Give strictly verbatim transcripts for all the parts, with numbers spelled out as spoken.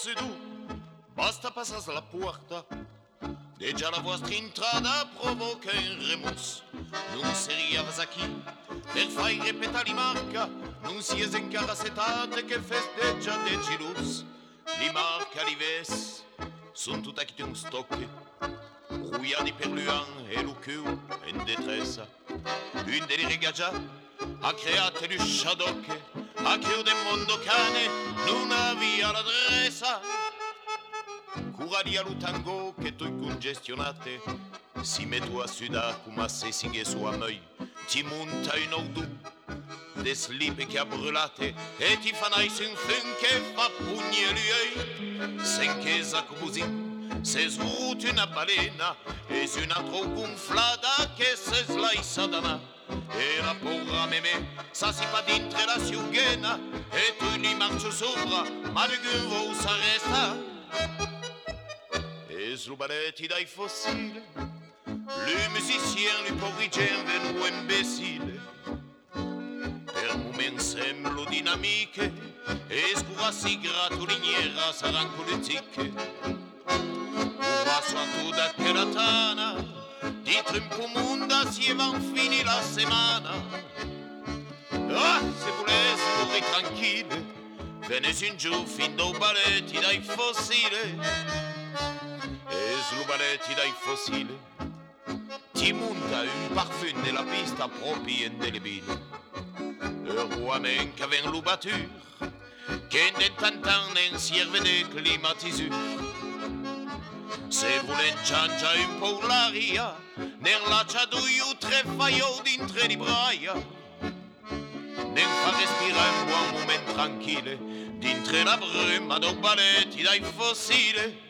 sedù, basta passare la porta, e già la vostra entrata provoca un remus. Non si arriva a chi, per fare ripetere li marca, non si è encara setate che festeggia de gelus. Li marca li ves, sono tutti qui un stocche, rouillati per l'uan e lo cul in detressa. Un dei regaggiati ha creato il sciadocche, a che del mondo cane non aveva l'adressa. Curaria lo tango che tu congestionate, si metto a sudare come se si che sua măi, ti monta un auto, des slipe che ha brulate, e ti fanai un fin che fa pugni lui, sen che sa così, se svuoti una balena, e una tro gonflata che se slaisa dana. E la paura meme, ça si fa dintre la siughena, e tu li marcio sopra, ma le guevo sa resta. E slubaletti dai fossili, le musiciens, le porrigien venu imbécile. Per moment semblo dinamiche, e scura si gratoliniera saranno politiche. Ora sono tutta che la tana, dietro in pomunda si va fini la settimana. Ah, se volessi morire tranquille, venissi in giù fin dai balletti dai fossili. E slubaletti dai fossili, ti monta un parfum della pista proprio indelebile. Heureusement qu'avec l'oubature, che de tantan non serve de climatisure. Se volen changia un po' l'aria, nel lacciaduio tre faio dintre di braia. Ne fa respirare un buon momento tranquille, dintre la bruma dei balletti dai fossili.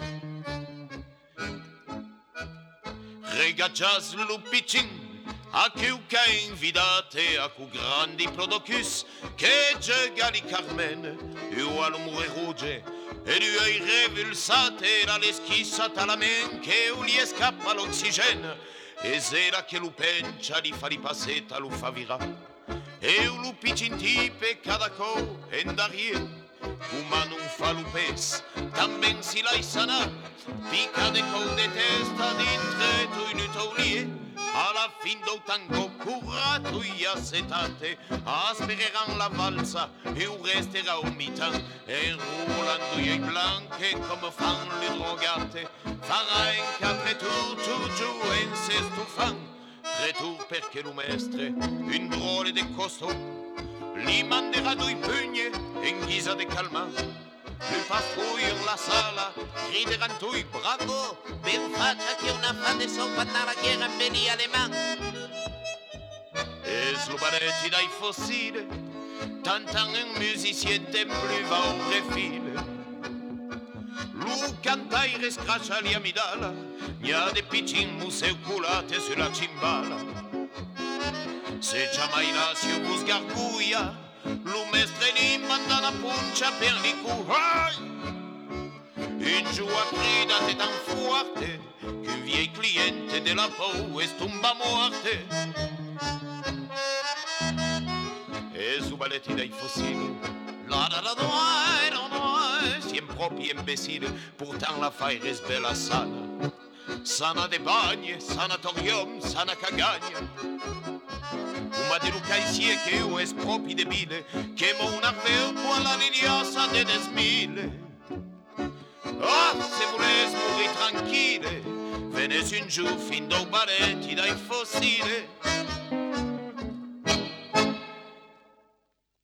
Regaggias l'uppicin, a chiuca invidate a cu grandi plodocus, che giogali Carmen, e a l'umore ruge, e lui hai revulsate la leschissata la men, che u gli scappa l'ossigeno, e sera che lu pencia li fa ripassetta lu fa vira, e u l'uppicin tipe cada co en d'arie, come non fa lupes, tamben si lai sana, pica de co de testa dintre tu in utaulie, alla fin do tango curato i assetate, aspereran la valsa e u resterà un mitan, e rolando i blanche come fan le drogate, farà in capre tu tu giù en se stufan, tre tour perché lo mestre, un drole de costo, li manderà due pugne in guisa de calmant. Le patrouille in la sala grideranno tutti bravo, ben faccia che una fade sopra la guerra veni alle mani. E slubaletti dai fossili, tantan un musicien tem plus va au refile. Lu cantai rescraccia li amidala, nia de piccin museu culate sulla cimbala. Se jamais là si vos gargouilla, lo mestre li manda la puncia per li cuai. In giù a gridate tan forte che un vieil cliente della pau es tumba morte. E subaletti dai fossili, la da da da da da, si proprio imbecille, pourtant la fai res bella sana. Sana de bagne, sanatorium, sana cagagna. Uma de Lucaisie che io es proprio debile, che mo una veo qua la liliasa de desmile. Ah, se voles morire tranquille, venes un giù fin dai balletti dai fossili.